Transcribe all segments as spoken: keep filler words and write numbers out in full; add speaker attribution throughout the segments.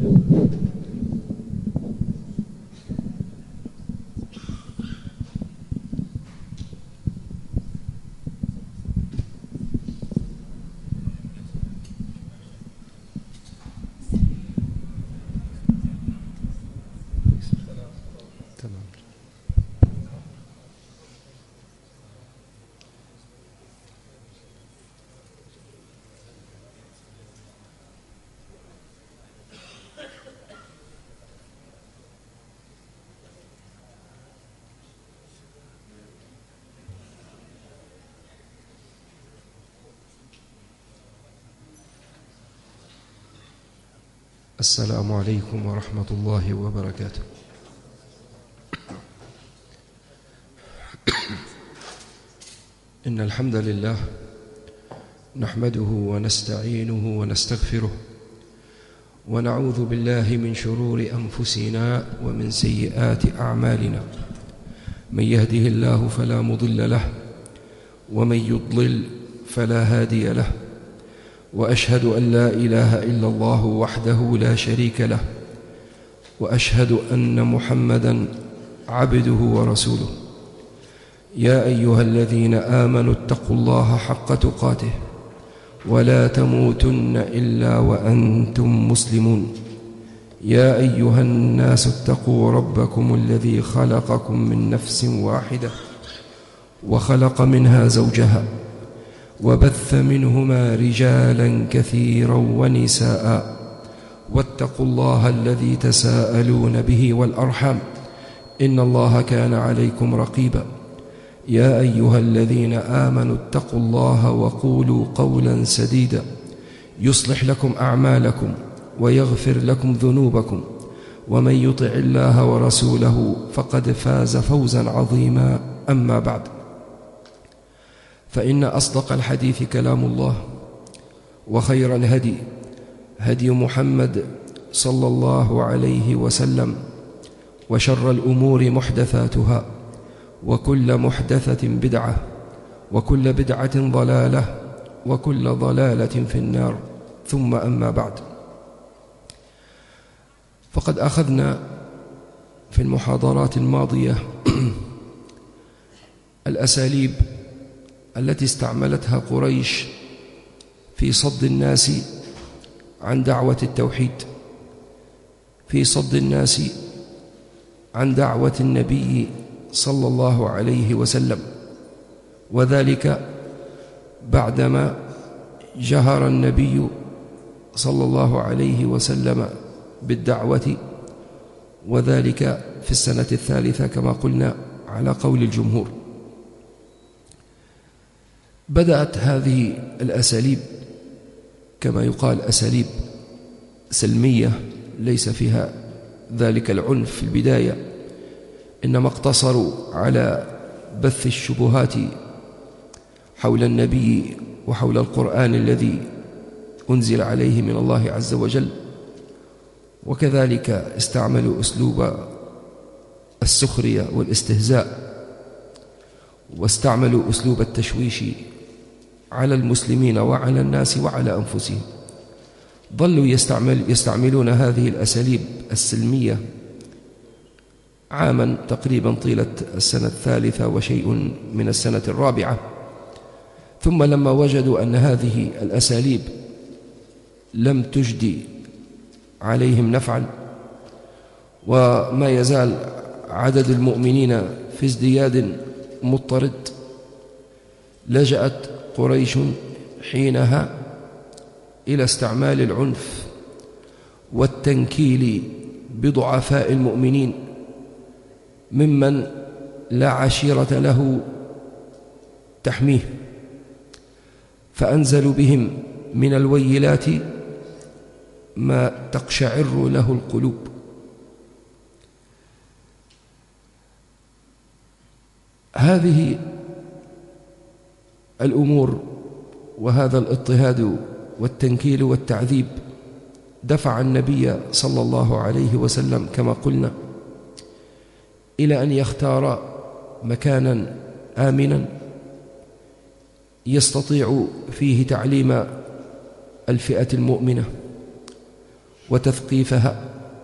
Speaker 1: السلام عليكم ورحمة الله وبركاته. إن الحمد لله نحمده ونستعينه ونستغفره ونعوذ بالله من شرور أنفسنا ومن سيئات أعمالنا. من يهده الله فلا مضل له ومن يضلل فلا هادي له، وأشهد أن لا إله إلا الله وحده لا شريك له، وأشهد أن محمدًا عبده ورسوله. يا أيها الذين آمنوا اتقوا الله حق تقاته ولا تموتن إلا وأنتم مسلمون. يا أيها الناس اتقوا ربكم الذي خلقكم من نفس واحدة وخلق منها زوجها وبث منهما رجالا كثيرا ونساء، واتقوا الله الذي تساءلون به والأرحام، إن الله كان عليكم رقيبا. يا أيها الذين آمنوا اتقوا الله وقولوا قولا سديدا يصلح لكم أعمالكم ويغفر لكم ذنوبكم، ومن يطع الله ورسوله فقد فاز فوزا عظيما. أما بعد، فإن أصدق الحديث كلام الله، وخير الهدي هدي محمد صلى الله عليه وسلم، وشر الأمور محدثاتها، وكل محدثة بدعة، وكل بدعة ضلالة، وكل ضلالة في النار. ثم أما بعد، فقد أخذنا في المحاضرات الماضية الأساليب التي استعملتها قريش في صد الناس عن دعوة التوحيد، في صد الناس عن دعوة النبي صلى الله عليه وسلم، وذلك بعدما جهر النبي صلى الله عليه وسلم بالدعوة، وذلك في السنة الثالثة كما قلنا على قول الجمهور. بدأت هذه الأساليب كما يقال أساليب سلمية، ليس فيها ذلك العنف في البداية، إنما اقتصروا على بث الشبهات حول النبي وحول القرآن الذي أنزل عليه من الله عز وجل، وكذلك استعملوا أسلوب السخرية والاستهزاء، واستعملوا أسلوب التشويش على المسلمين وعلى الناس وعلى أنفسهم. ظلوا يستعمل يستعملون هذه الأساليب السلمية عاما تقريبا طيلة السنة الثالثة وشيء من السنة الرابعة، ثم لما وجدوا أن هذه الأساليب لم تجدي عليهم نفعا، وما يزال عدد المؤمنين في ازدياد مضطرد، لجأت قريش حينها إلى استعمال العنف والتنكيل بضعفاء المؤمنين ممن لا عشيرة له تحميه، فأنزلوا بهم من الويلات ما تقشعر له القلوب. هذه الأمور وهذا الاضطهاد والتنكيل والتعذيب دفع النبي صلى الله عليه وسلم كما قلنا إلى أن يختار مكانا آمنا يستطيع فيه تعليم الفئة المؤمنة وتثقيفها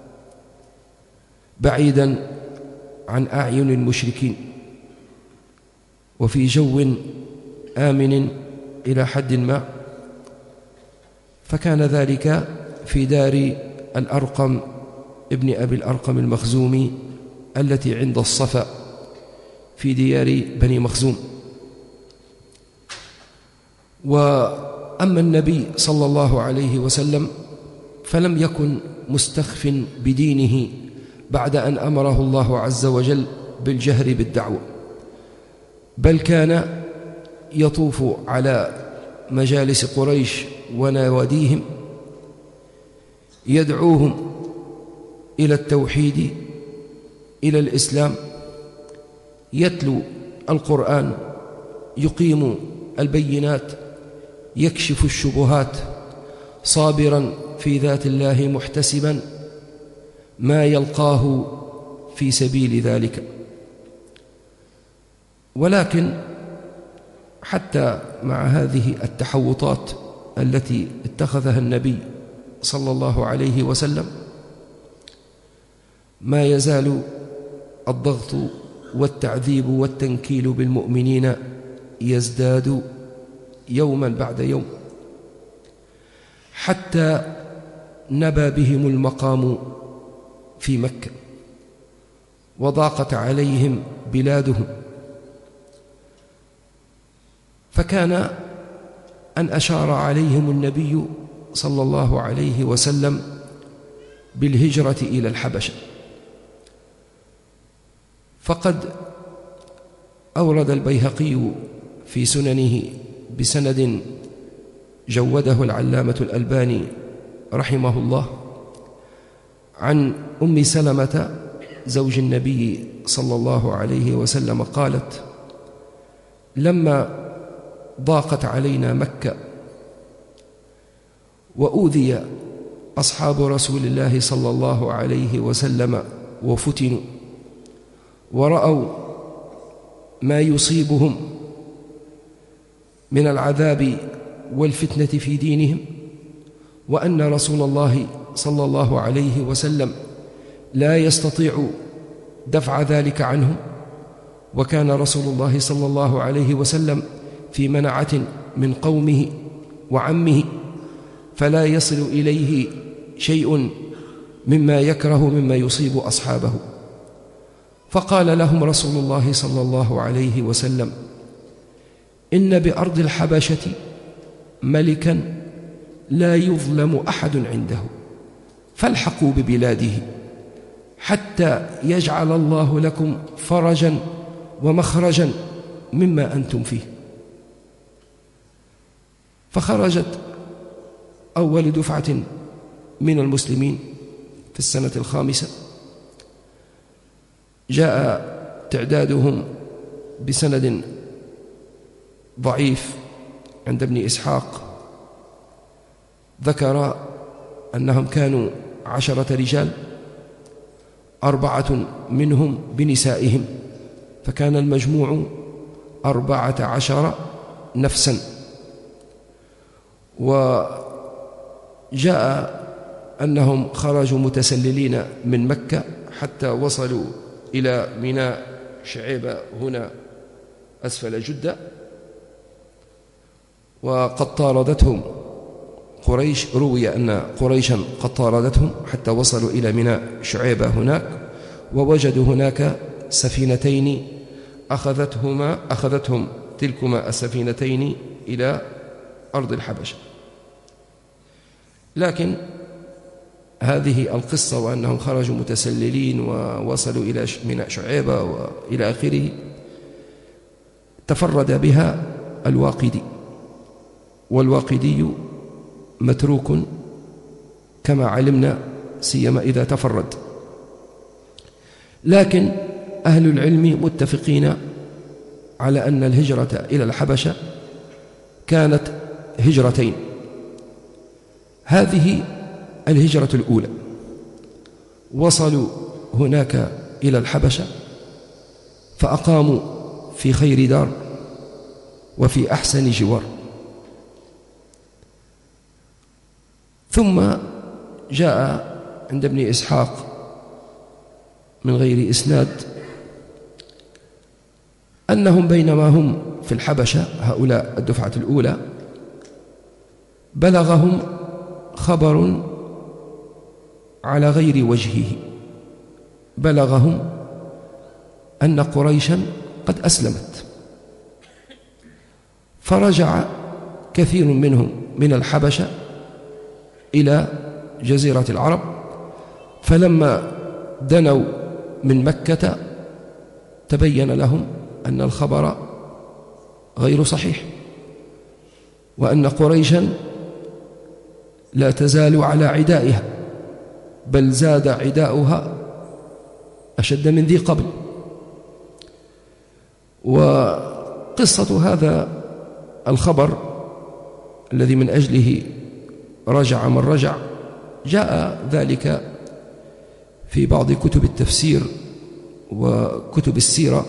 Speaker 1: بعيدا عن أعين المشركين وفي جو آمن إلى حد ما. فكان ذلك في دار الأرقم ابن أبي الأرقم المخزومي التي عند الصفا في ديار بني مخزوم. وأما النبي صلى الله عليه وسلم فلم يكن مستخف بدينه بعد أن أمره الله عز وجل بالجهر بالدعوة، بل كان يطوف على مجالس قريش ونواديهم يدعوهم إلى التوحيد، إلى الإسلام، يتلو القرآن، يقيم البينات، يكشف الشبهات، صابرا في ذات الله محتسبا ما يلقاه في سبيل ذلك. ولكن حتى مع هذه التحوطات التي اتخذها النبي صلى الله عليه وسلم ما يزال الضغط والتعذيب والتنكيل بالمؤمنين يزداد يوما بعد يوم، حتى نبى بهم المقام في مكة وضاقت عليهم بلادهم. فكان أن أشار عليهم النبي صلى الله عليه وسلم بالهجرة إلى الحبشة. فقد أورد البيهقي في سننه بسند جوده العلامة الألباني رحمه الله عن أم سلمة زوج النبي صلى الله عليه وسلم قالت: لما ضاقت علينا مكة وأوذي أصحاب رسول الله صلى الله عليه وسلم وفتنوا ورأوا ما يصيبهم من العذاب والفتنة في دينهم، وأن رسول الله صلى الله عليه وسلم لا يستطيع دفع ذلك عنهم، وكان رسول الله صلى الله عليه وسلم في منعة من قومه وعمه، فلا يصل إليه شيء مما يكره مما يصيب أصحابه. فقال لهم رسول الله صلى الله عليه وسلم: إن بأرض الحبشة ملكا لا يظلم أحد عنده، فالحقوا ببلاده حتى يجعل الله لكم فرجا ومخرجا مما أنتم فيه. فخرجت أول دفعة من المسلمين في السنة الخامسة، جاء تعدادهم بسند ضعيف عند ابن إسحاق، ذكر أنهم كانوا عشرة رجال، أربعة منهم بنسائهم، فكان المجموع أربعة عشر نفسا. وجاء أنهم خرجوا متسللين من مكة حتى وصلوا إلى ميناء شعيبة هنا أسفل جدة، وقد طاردتهم قريش. روي أن قريشا قد طاردتهم حتى وصلوا إلى ميناء شعيبة هناك، ووجدوا هناك سفينتين أخذتهما أخذتهم تلكما السفينتين إلى أرض الحبشة. لكن هذه القصة وأنهم خرجوا متسللين ووصلوا إلى ميناء شعيبة وإلى آخره تفرد بها الواقدي، والواقدي متروك كما علمنا سيما إذا تفرد. لكن أهل العلم متفقين على أن الهجرة إلى الحبشة كانت هجرتين. هذه الهجرة الأولى، وصلوا هناك إلى الحبشة فأقاموا في خير دار وفي أحسن جوار، ثم جاء عند ابن إسحاق من غير إسناد أنهم بينما هم في الحبشة، هؤلاء الدفعة الأولى، بلغهم خبر على غير وجهه، بلغهم أن قريشا قد أسلمت، فرجع كثير منهم من الحبشة إلى جزيرة العرب، فلما دنوا من مكة تبين لهم أن الخبر غير صحيح، وأن قريشا لا تزال على عدائها، بل زاد عداؤها أشد من ذي قبل. وقصة هذا الخبر الذي من أجله رجع من رجع جاء ذلك في بعض كتب التفسير وكتب السيرة.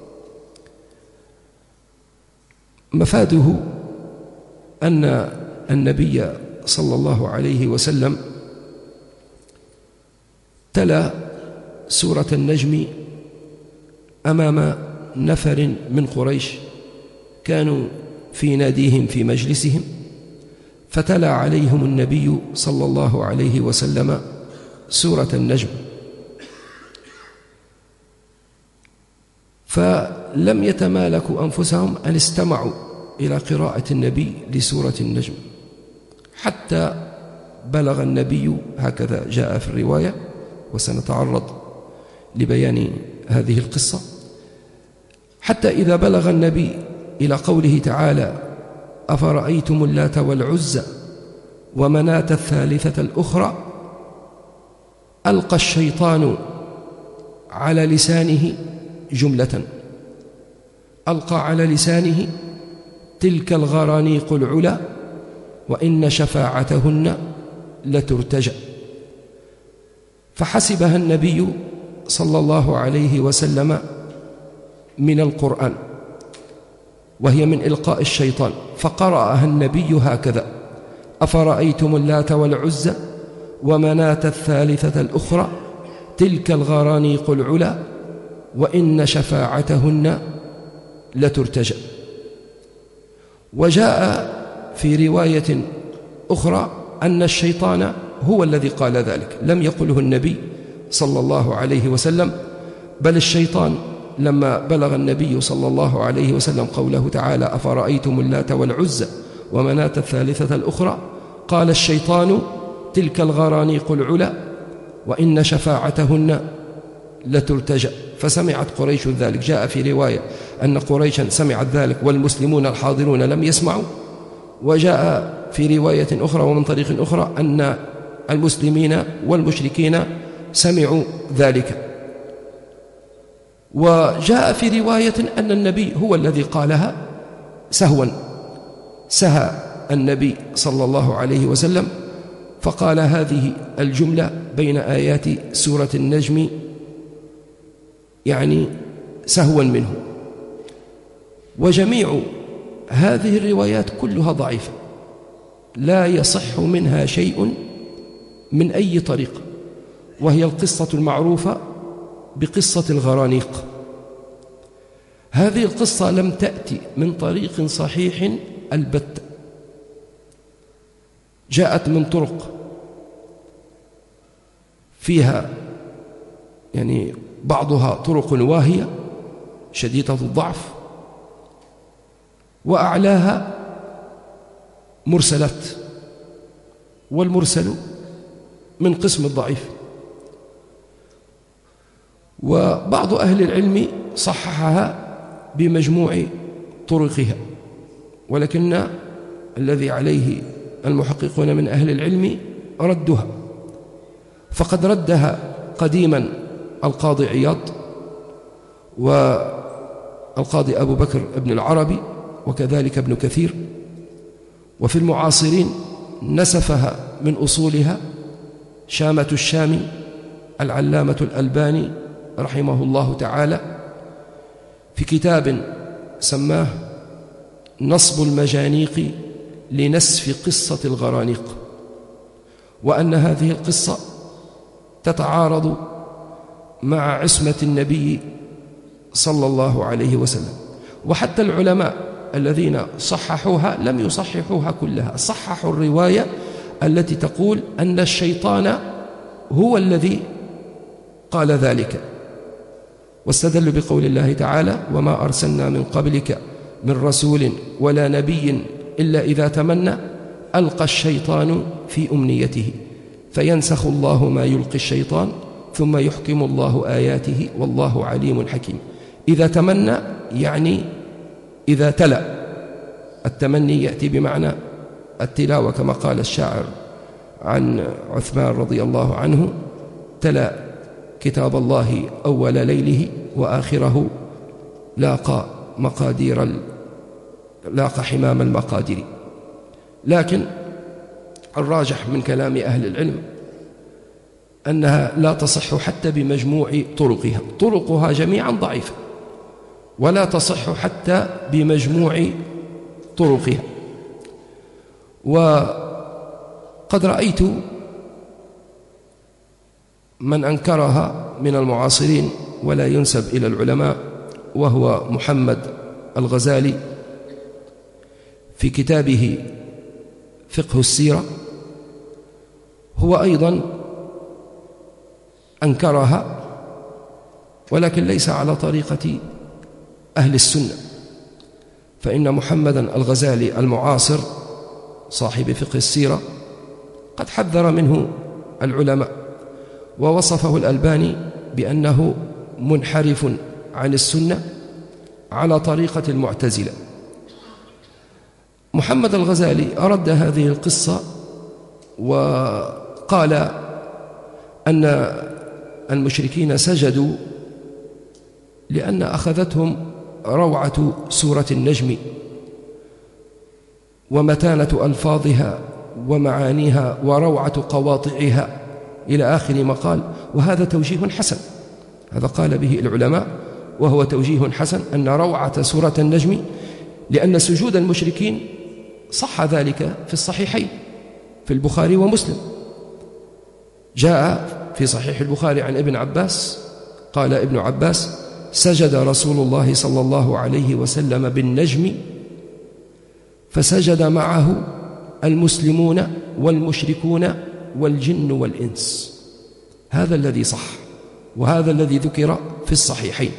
Speaker 1: مفاده أن النبي صلى الله عليه وسلم تلا سورة النجم أمام نفر من قريش كانوا في ناديهم في مجلسهم، فتلا عليهم النبي صلى الله عليه وسلم سورة النجم، فلم يتمالكوا أنفسهم أن استمعوا إلى قراءة النبي لسورة النجم، حتى بلغ النبي، هكذا جاء في الرواية وسنتعرض لبيان هذه القصة، حتى إذا بلغ النبي إلى قوله تعالى: أفرأيتم اللات والعزى ومناة الثالثة الأخرى، ألقى الشيطان على لسانه جملة، ألقى على لسانه: تلك الغرانيق العلا وإن شفاعتهن لترتجى. فحسبها النبي صلى الله عليه وسلم من القرآن، وهي من إلقاء الشيطان، فقرأها النبي هكذا: أفرأيتم اللات والعزى ومناة الثالثة الأخرى، تلك الغرانيق العلا وإن شفاعتهن لترتجى. وجاء في رواية أخرى أن الشيطان هو الذي قال ذلك، لم يقله النبي صلى الله عليه وسلم، بل الشيطان لما بلغ النبي صلى الله عليه وسلم قوله تعالى: أفرأيتم اللات والعزى ومناة الثالثة الأخرى، قال الشيطان: تلك الغرانيق العلا وإن شفاعتهن لترتجى. فسمعت قريش ذلك. جاء في رواية أن قريشا سمعت ذلك والمسلمون الحاضرون لم يسمعوا، وجاء في رواية أخرى ومن طريق أخرى أن المسلمين والمشركين سمعوا ذلك. وجاء في رواية أن النبي هو الذي قالها سهوا، سهى النبي صلى الله عليه وسلم فقال هذه الجملة بين آيات سورة النجم، يعني سهوا منه. وجميع هذه الروايات كلها ضعيفة، لا يصح منها شيء من أي طريق، وهي القصة المعروفة بقصة الغرانيق. هذه القصة لم تأتي من طريق صحيح البتة، جاءت من طرق فيها يعني بعضها طرق واهية شديدة الضعف، وأعلاها مرسلات، والمرسل من قسم الضعيف. وبعض أهل العلم صححها بمجموع طرقها، ولكن الذي عليه المحققون من أهل العلم ردها، فقد ردها قديما القاضي عياض والقاضي أبو بكر ابن العربي وكذلك ابن كثير، وفي المعاصرين نسفها من أصولها شامة الشامي العلامة الألباني رحمه الله تعالى في كتاب سماه نصب المجانيق لنسف قصة الغرانيق. وأن هذه القصة تتعارض مع عصمة النبي صلى الله عليه وسلم. وحتى العلماء الذين صححوها لم يصححوها كلها، صححوا الرواية التي تقول أن الشيطان هو الذي قال ذلك، واستدلوا بقول الله تعالى: وما أرسلنا من قبلك من رسول ولا نبي إلا إذا تمنى ألقى الشيطان في أمنيته فينسخ الله ما يلقي الشيطان ثم يحكم الله آياته والله عليم حكيم. إذا تمنى يعني إذا تلا، التمني يأتي بمعنى التلاوة كما قال الشاعر عن عثمان رضي الله عنه: تلا كتاب الله أول ليله وآخره لاقى مقادير ال... لاقى حمام المقادير. لكن الراجح من كلام أهل العلم أنها لا تصح حتى بمجموع طرقها، طرقها جميعا ضعيفة، ولا تصح حتى بمجموع طرقها. وقد رأيت من أنكرها من المعاصرين ولا ينسب إلى العلماء، وهو محمد الغزالي في كتابه فقه السيرة، هو أيضا أنكرها ولكن ليس على طريقة أهل السنة، فإن محمدا الغزالي المعاصر صاحب فقه السيرة قد حذر منه العلماء، ووصفه الألباني بأنه منحرف عن السنة على طريقة المعتزلة. محمد الغزالي أرد هذه القصة وقال أن المشركين سجدوا لأن أخذتهم روعة سورة النجم ومتانة ألفاظها ومعانيها وروعة قواطعها إلى آخر ما قال، وهذا توجيه حسن، هذا قال به العلماء وهو توجيه حسن أن روعة سورة النجم، لأن سجود المشركين صح ذلك في الصحيحين في البخاري ومسلم. جاء في صحيح البخاري عن ابن عباس قال ابن عباس: سجد رسول الله صلى الله عليه وسلم بالنجم فسجد معه المسلمون والمشركون والجن والإنس. هذا الذي صح وهذا الذي ذكر في الصحيحين.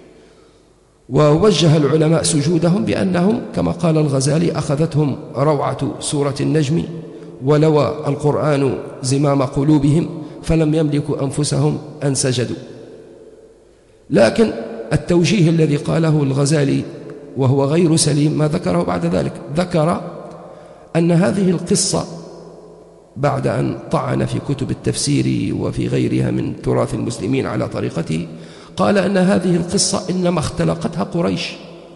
Speaker 1: ووجه العلماء سجودهم بأنهم كما قال الغزالي أخذتهم روعة سورة النجم ولوى القرآن زمام قلوبهم فلم يملكوا أنفسهم أن سجدوا. لكن التوجيه الذي قاله الغزالي وهو غير سليم ما ذكره بعد ذلك، ذكر أن هذه القصة بعد أن طعن في كتب التفسير وفي غيرها من تراث المسلمين على طريقته، قال أن هذه القصة إنما اختلقتها قريش.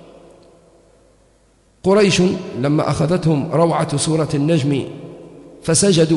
Speaker 1: قريش لما أخذتهم روعة سورة النجم فسجدوا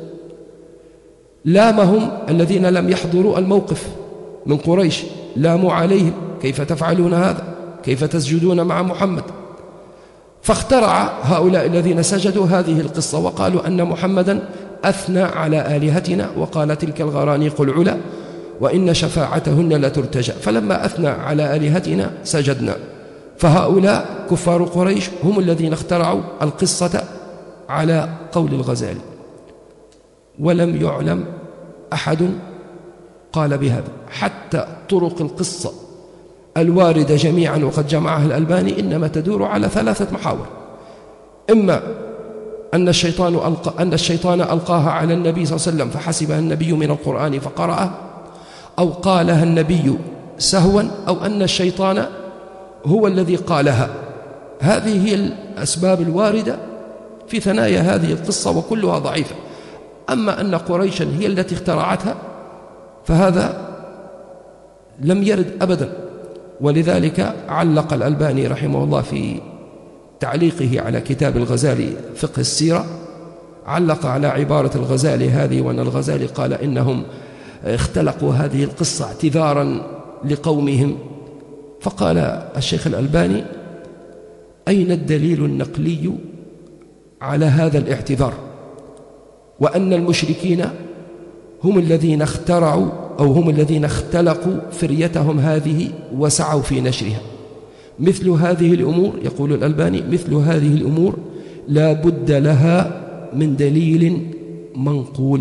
Speaker 1: لامهم الذين لم يحضروا الموقف من قريش، لاموا عليهم: كيف تفعلون هذا؟ كيف تسجدون مع محمد؟ فاخترع هؤلاء الذين سجدوا هذه القصة وقالوا أن محمدا أثنى على آلهتنا وقال: تلك الغرانيق العلا وإن شفاعتهن لترتجى، فلما أثنى على آلهتنا سجدنا. فهؤلاء كفار قريش هم الذين اخترعوا القصة على قول الغزالي، ولم يعلم أحد قال بهذا. حتى طرق القصة الواردة جميعا وقد جمعها الألباني إنما تدور على ثلاثة محاور: إما أن الشيطان ألقى أن الشيطان ألقاها على النبي صلى الله عليه وسلم فحسبها النبي من القرآن فقرأه، أو قالها النبي سهوا، أو أن الشيطان هو الذي قالها. هذه هي الأسباب الواردة في ثنايا هذه القصة وكلها ضعيفة. أما أن قريشا هي التي اخترعتها فهذا لم يرد أبدا. ولذلك علق الألباني رحمه الله في تعليقه على كتاب الغزالي فقه السيرة، علق على عبارة الغزالي هذه، وأن الغزالي قال إنهم اختلقوا هذه القصة اعتذارا لقومهم. فقال الشيخ الألباني: أين الدليل النقلي على هذا الاعتذار؟ وأن المشركين هم الذين اخترعوا أو هم الذين اختلقوا فريتهم هذه وسعوا في نشرها. مثل هذه الأمور، يقول الألباني، مثل هذه الأمور لا بد لها من دليل منقول.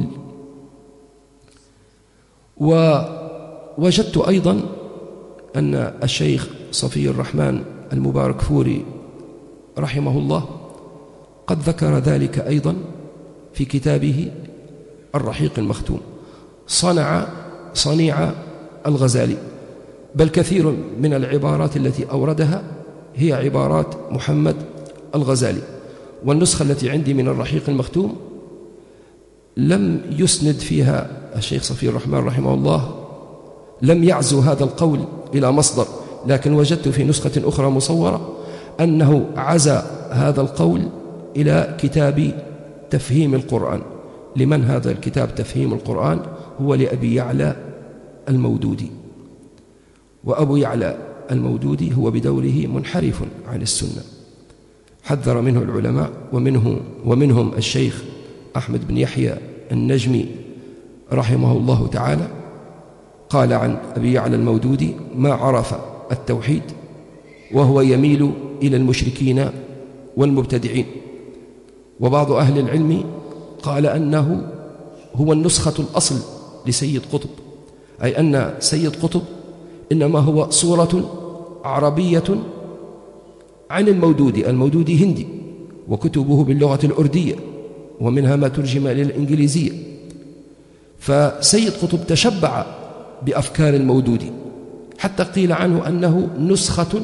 Speaker 1: ووجدت أيضا أن الشيخ صفي الرحمن المباركفوري رحمه الله قد ذكر ذلك أيضا في كتابه الرحيق المختوم، صنع صنيع الغزالي، بل كثير من العبارات التي أوردها هي عبارات محمد الغزالي. والنسخة التي عندي من الرحيق المختوم لم يسند فيها الشيخ صفي الرحمن رحمه الله، لم يعزو هذا القول إلى مصدر، لكن وجدت في نسخة أخرى مصورة أنه عزى هذا القول إلى كتاب تفهيم القرآن. لمن هذا الكتاب تفهيم القرآن؟ هو لأبي يعلى المودودي، وأبو يعلى المودودي هو بدوره منحرف عن السنة، حذر منه العلماء، ومنه ومنهم الشيخ أحمد بن يحيى النجمي رحمه الله تعالى، قال عن أبي يعلى المودودي: ما عرف التوحيد وهو يميل إلى المشركين والمبتدعين. وبعض أهل العلم قال أنه هو النسخة الأصل لسيد قطب، أي أن سيد قطب إنما هو صورة عربية عن المودودي. المودودي هندي وكتبه باللغة الأردية ومنها ما ترجم إلى الإنجليزية، فسيد قطب تشبع بأفكار المودودي، حتى قيل عنه أنه نسخة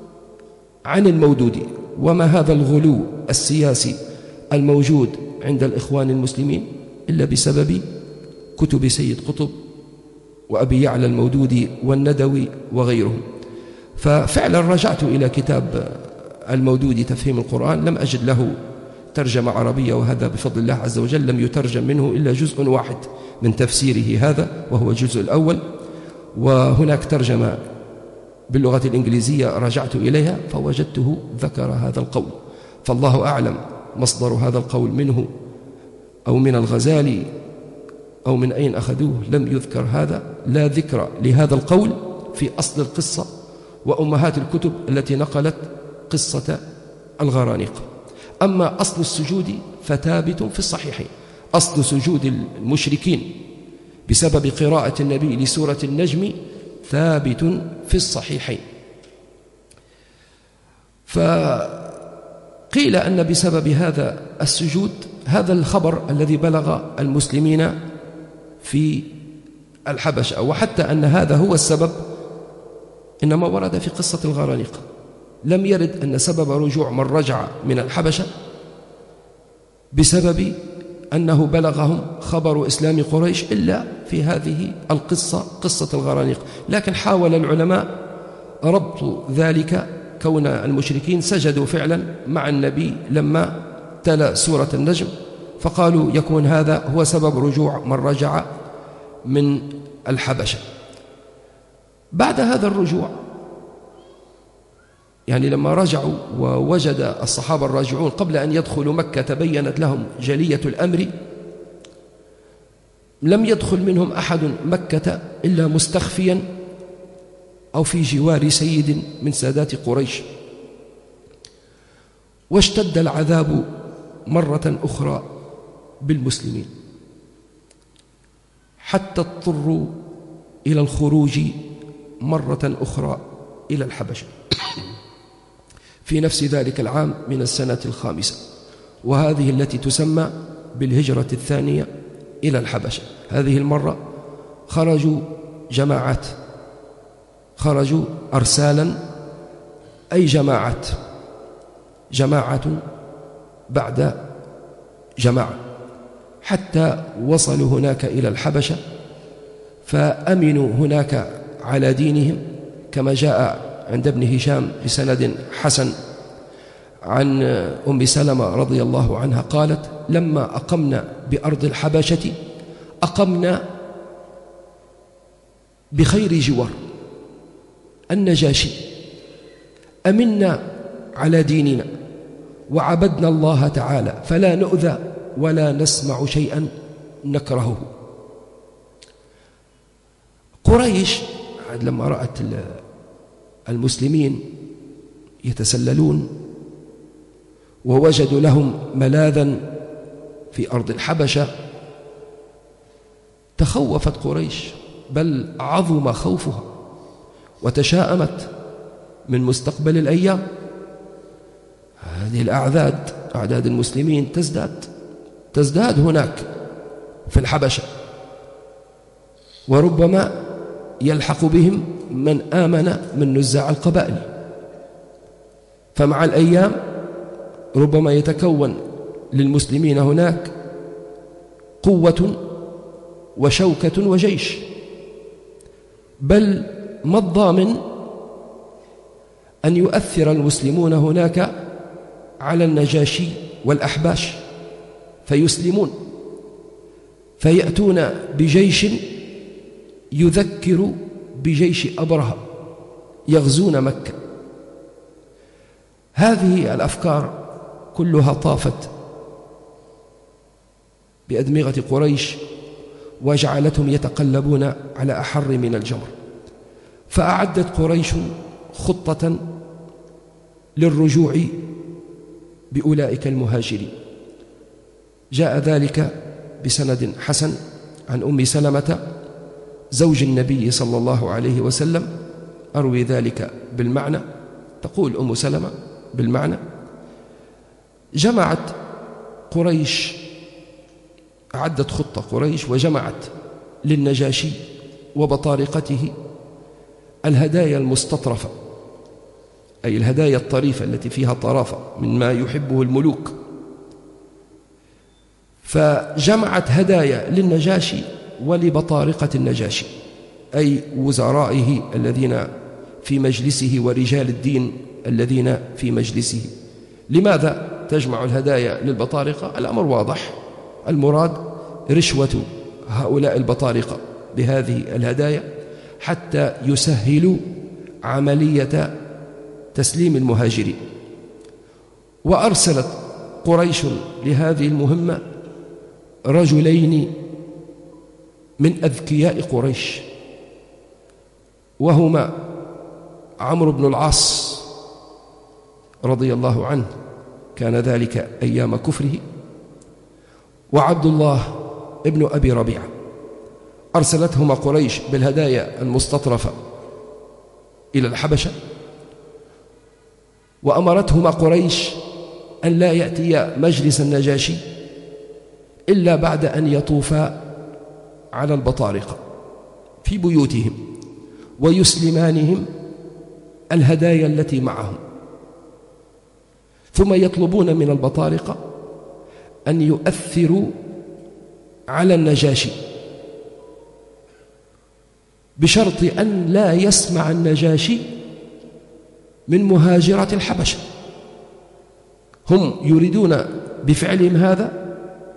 Speaker 1: عن المودودي. وما هذا الغلو السياسي الموجود عند الإخوان المسلمين إلا بسبب كتب سيد قطب وأبي يعلى المودودي والندوي وغيرهم. ففعلا رجعت إلى كتاب المودودي تفهيم القرآن، لم أجد له ترجمة عربية، وهذا بفضل الله عز وجل لم يترجم منه إلا جزء واحد من تفسيره هذا، وهو الجزء الأول. وهناك ترجمة باللغة الإنجليزية رجعت إليها فوجدته ذكر هذا القول، فالله أعلم مصدر هذا القول منه أو من الغزالي أو من أين أخذوه. لم يذكر هذا، لا ذكر لهذا القول في أصل القصة وأمهات الكتب التي نقلت قصة الغرانيق. أما أصل السجود فثابت في الصحيحين، أصل سجود المشركين بسبب قراءة النبي لسورة النجم ثابت في الصحيحين. فقيل أن بسبب هذا السجود، هذا الخبر الذي بلغ المسلمين في الحبشة، وحتى أن هذا هو السبب، إنما ورد في قصة الغرانيق، لم يرد أن سبب رجوع من رجع من الحبشة بسبب أنه بلغهم خبر إسلام قريش إلا في هذه القصة، قصة الغرانيق. لكن حاول العلماء ربط ذلك كون المشركين سجدوا فعلا مع النبي لما تلا سورة النجم، فقالوا يكون هذا هو سبب رجوع من رجع من الحبشة. بعد هذا الرجوع، يعني لما رجعوا ووجد الصحابة الراجعون قبل أن يدخلوا مكة تبينت لهم جلية الأمر، لم يدخل منهم أحد مكة إلا مستخفيا أو في جوار سيد من سادات قريش. واشتد العذاب مرة أخرى بالمسلمين حتى اضطروا إلى الخروج مرة أخرى إلى الحبشة في نفس ذلك العام من السنة الخامسة، وهذه التي تسمى بالهجرة الثانية إلى الحبشة. هذه المرة خرجوا جماعات، خرجوا أرسالا، أي جماعات، جماعة بعد جماعة، حتى وصلوا هناك إلى الحبشة فأمنوا هناك على دينهم، كما جاء عند ابن هشام بسند حسن عن أم سلمة رضي الله عنها قالت: لما أقمنا بأرض الحبشة أقمنا بخير جوار النجاشي، أمنا على ديننا وعبدنا الله تعالى فلا نؤذى ولا نسمع شيئا نكرهه. قريش لما رأت المسلمين يتسللون ووجدوا لهم ملاذا في أرض الحبشة تخوفت قريش، بل عظم خوفها وتشاءمت من مستقبل الأيام. هذه الأعداد، أعداد المسلمين تزداد تزداد هناك في الحبشة، وربما يلحق بهم من آمن من نزاع القبائل. فمع الأيام ربما يتكون للمسلمين هناك قوة وشوكة وجيش، بل ما الضامن أن يؤثر المسلمون هناك على النجاشي والأحباش فيسلمون، فيأتون بجيش يذكر بجيش أبرهة يغزون مكة. هذه الأفكار كلها طافت بأدمغة قريش وجعلتهم يتقلبون على أحر من الجمر. فأعدت قريش خطة للرجوع بأولئك المهاجرين. جاء ذلك بسند حسن عن أم سلمة زوج النبي صلى الله عليه وسلم، أروي ذلك بالمعنى. تقول أم سلمة بالمعنى: جمعت قريش، أعدت خطة قريش وجمعت للنجاشي وبطارقته الهدايا المستطرفة، أي الهدايا الطريفة التي فيها طرافة من ما يحبه الملوك. فجمعت هدايا للنجاشي ولبطارقة النجاشي، أي وزرائه الذين في مجلسه ورجال الدين الذين في مجلسه. لماذا تجمع الهدايا للبطارقة؟ الأمر واضح، المراد رشوة هؤلاء البطارقة بهذه الهدايا حتى يسهلوا عملية تسليم المهاجرين. وأرسلت قريش لهذه المهمة رجلين من أذكياء قريش، وهما عمرو بن العاص رضي الله عنه، كان ذلك أيام كفره، وعبد الله ابن أبي ربيعة. أرسلتهما قريش بالهدايا المستطرفة إلى الحبشة، وأمرتهما قريش أن لا يأتيا مجلس النجاشي إلا بعد أن يطوفا على البطارقة في بيوتهم ويسلمانهم الهدايا التي معهم، ثم يطلبون من البطارقة أن يؤثروا على النجاشي بشرط أن لا يسمع النجاشي من مهاجرة الحبشة. هم يريدون بفعلهم هذا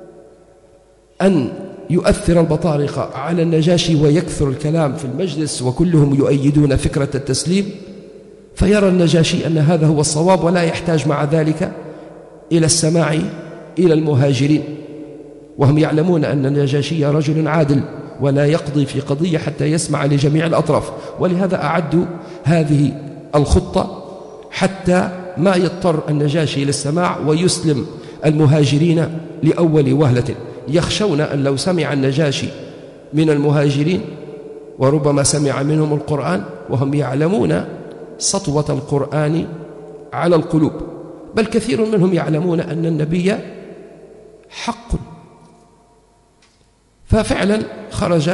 Speaker 1: أن يؤثر البطارقة على النجاشي ويكثر الكلام في المجلس وكلهم يؤيدون فكرة التسليم، فيرى النجاشي أن هذا هو الصواب ولا يحتاج مع ذلك إلى السماع إلى المهاجرين، وهم يعلمون أن النجاشي رجل عادل ولا يقضي في قضية حتى يسمع لجميع الأطراف. ولهذا أعدوا هذه الخطة حتى ما يضطر النجاشي للسماع ويسلم المهاجرين لأول وهلة. يخشون أن لو سمع النجاشي من المهاجرين وربما سمع منهم القرآن، وهم يعلمون سطوة القرآن على القلوب، بل كثير منهم يعلمون أن النبي حق. ففعلا خرج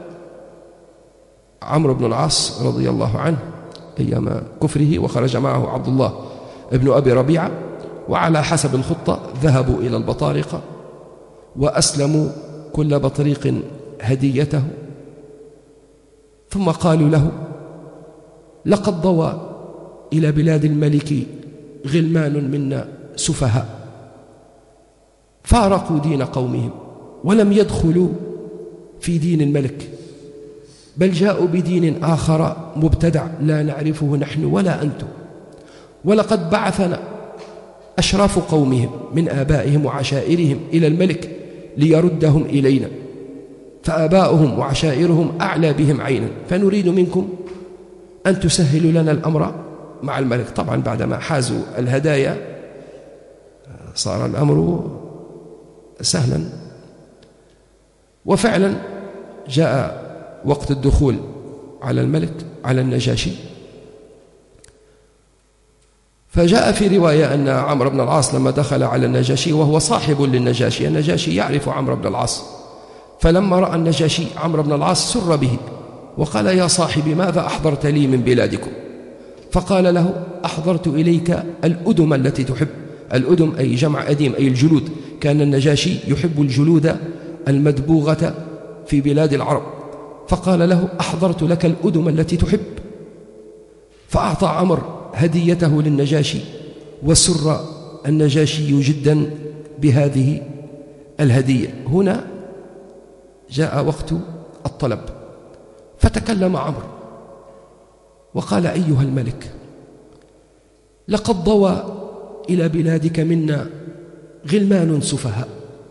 Speaker 1: عمرو بن العاص رضي الله عنه أيام كفره، وخرج معه عبد الله ابن أبي ربيعة، وعلى حسب الخطة ذهبوا إلى البطارقة وأسلموا كل بطريق هديته، ثم قالوا له: لقد ضوى إلى بلاد الملك غلمان منا سفهاء فارقوا دين قومهم ولم يدخلوا في دين الملك، بل جاءوا بدين آخر مبتدع لا نعرفه نحن ولا أنتم، ولقد بعثنا أشراف قومهم من آبائهم وعشائرهم إلى الملك ليردهم إلينا، فآباؤهم وعشائرهم أعلى بهم عينا، فنريد منكم أن تسهلوا لنا الأمر مع الملك. طبعا بعدما حازوا الهدايا صار الأمر سهلا. وفعلا جاء وقت الدخول على الملك على النجاشي، فجاء في رواية أن عمرو بن العاص لما دخل على النجاشي وهو صاحب للنجاشي، النجاشي يعرف عمرو بن العاص، فلما رأى النجاشي عمرو بن العاص سر به وقال: يا صاحبي ماذا أحضرت لي من بلادكم؟ فقال له: أحضرت إليك الأدم التي تحب. الأدم أي جمع أديم أي الجلود، كان النجاشي يحب الجلود المدبوغة في بلاد العرب، فقال له: أحضرت لك الأدم التي تحب. فأعطى عمرو هديته للنجاشي، وسر النجاشي جدا بهذه الهدية. هنا جاء وقت الطلب، فتكلم عمرو وقال: أيها الملك، لقد ضوى إلى بلادك منا غلمان سفهاء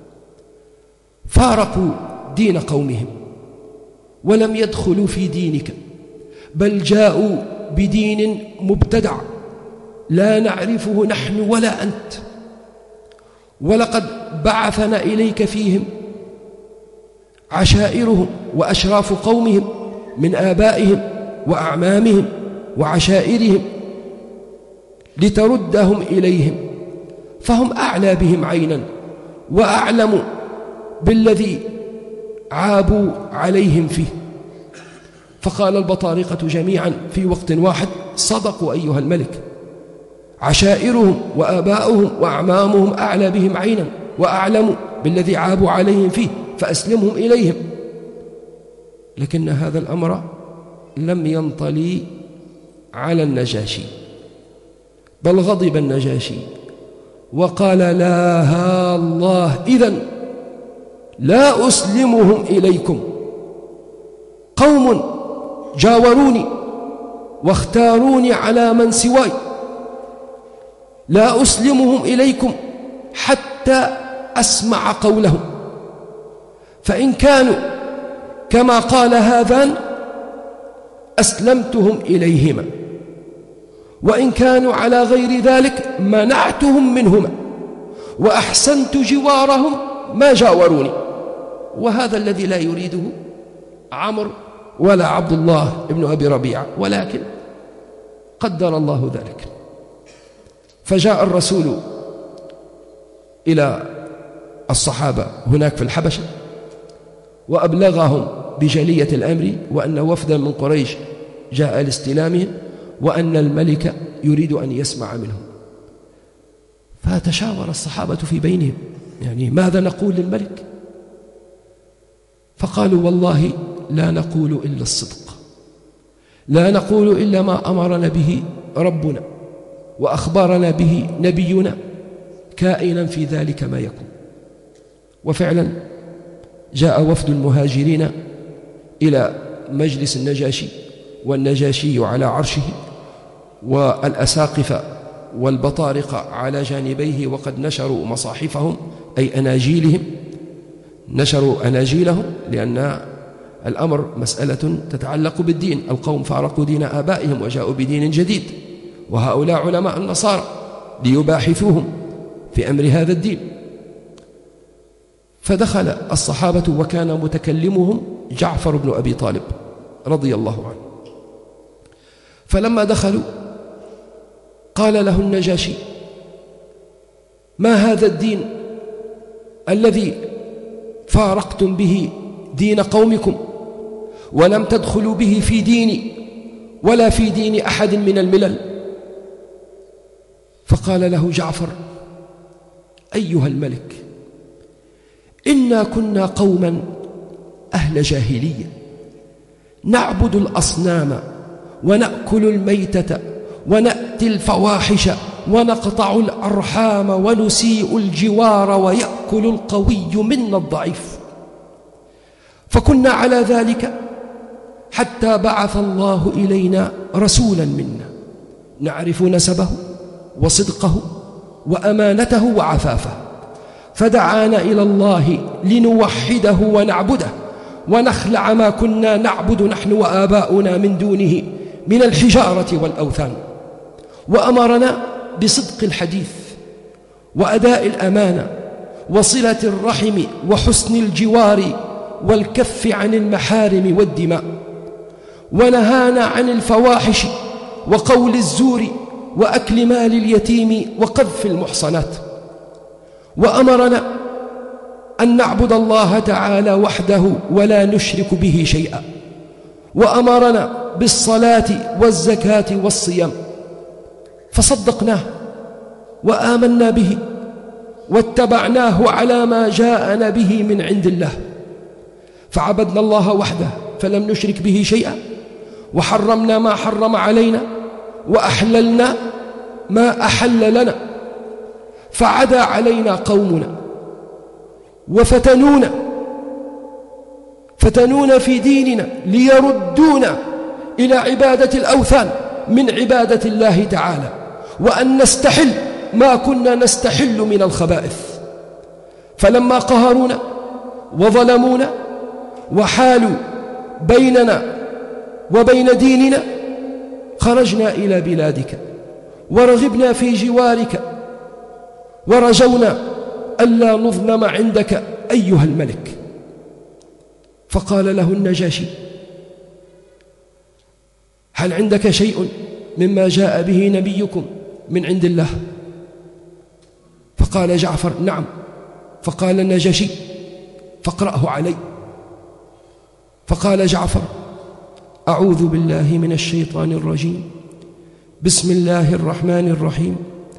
Speaker 1: فارقوا دين قومهم ولم يدخلوا في دينك، بل جاءوا بدين مبتدع لا نعرفه نحن ولا أنت، ولقد بعثنا إليك فيهم عشائرهم وأشراف قومهم من آبائهم وأعمامهم وعشائرهم لتردهم إليهم، فهم أعلى بهم عينا وأعلم بالذي عابوا عليهم فيه. فقال البطارقة جميعا في وقت واحد: صدقوا أيها الملك، عشائرهم وآباؤهم وأعمامهم أعلى بهم عينا وأعلم بالذي عابوا عليهم فيه، فأسلمهم إليهم. لكن هذا الأمر لم ينطلي على النجاشي، بل غضب النجاشي وقال: لا ها الله، إذن لا أسلمهم إليكم، قوم جاوروني واختاروني على من سواي، لا أسلمهم إليكم حتى أسمع قولهم، فإن كانوا كما قال هذان أسلمتهم إليهما، وإن كانوا على غير ذلك منعتهم منهما وأحسنت جوارهم ما جاوروني. وهذا الذي لا يريده عمرو ولا عبد الله ابن أبي ربيعة، ولكن قدر الله ذلك. فجاء الرسول إلى الصحابة هناك في الحبشة وأبلغهم بجلية الأمر، وأن وفدا من قريش جاء لاستلامهم، وأن الملك يريد أن يسمع منهم. فتشاور الصحابة في بينهم، يعني ماذا نقول للملك؟ فقالوا: والله لا نقول إلا الصدق، لا نقول إلا ما أمرنا به ربنا وأخبرنا به نبينا، كائنا في ذلك ما يكون. وفعلا جاء وفد المهاجرين إلى مجلس النجاشي، والنجاشي على عرشه، والأساقفة والبطارقة على جانبيه، وقد نشروا مصاحفهم أي أناجيلهم، نشروا أناجيلهم، لأن الأمر مسألة تتعلق بالدين. القوم فارقوا دين آبائهم وجاءوا بدين جديد، وهؤلاء علماء النصارى ليباحثوهم في أمر هذا الدين. فدخل الصحابة وكان متكلمهم جعفر بن أبي طالب رضي الله عنه. فلما دخلوا قال له النجاشي: ما هذا الدين الذي فارقتم به دين قومكم ولم تدخلوا به في ديني ولا في دين أحد من الملل؟ فقال له جعفر: أيها الملك، إنا كنا قوما أهل جاهلية نعبد الأصنام ونأكل الميتة ونأتي الفواحش ونقطع الأرحام ونسيء الجوار ويأكل القوي منا الضعيف، فكنا على ذلك حتى بعث الله إلينا رسولا منا نعرف نسبه وصدقه وأمانته وعفافه، فدعانا إلى الله لنوحده ونعبده ونخلع ما كنا نعبد نحن وآباؤنا من دونه من الحجارة والأوثان، وأمرنا بصدق الحديث وأداء الأمانة وصلة الرحم وحسن الجوار والكف عن المحارم والدماء، ونهانا عن الفواحش وقول الزور وأكل مال اليتيم وقذف المحصنات، وأمرنا أن نعبد الله تعالى وحده ولا نشرك به شيئا، وأمرنا بالصلاة والزكاة والصيام، فصدقناه وآمنا به واتبعناه على ما جاءنا به من عند الله، فعبدنا الله وحده فلم نشرك به شيئا، وحرمنا ما حرم علينا، وأحللنا ما أحل لنا، فعدا علينا قومنا وفتنونا فتنونا في ديننا ليردونا إلى عبادة الأوثان من عبادة الله تعالى، وأن نستحل ما كنا نستحل من الخبائث. فلما قهرونا وظلمونا وحالوا بيننا وبين ديننا خرجنا إلى بلادك ورغبنا في جوارك، ورجونا ألا نظلم عندك أيها الملك. فقال له النجاشي: هل عندك شيء مما جاء به نبيكم من عند الله؟ فقال جعفر: نعم. فقال النجاشي: فاقرأه علي. فقال جعفر: أعوذ بالله من الشيطان الرجيم، بسم الله الرحمن الرحيم،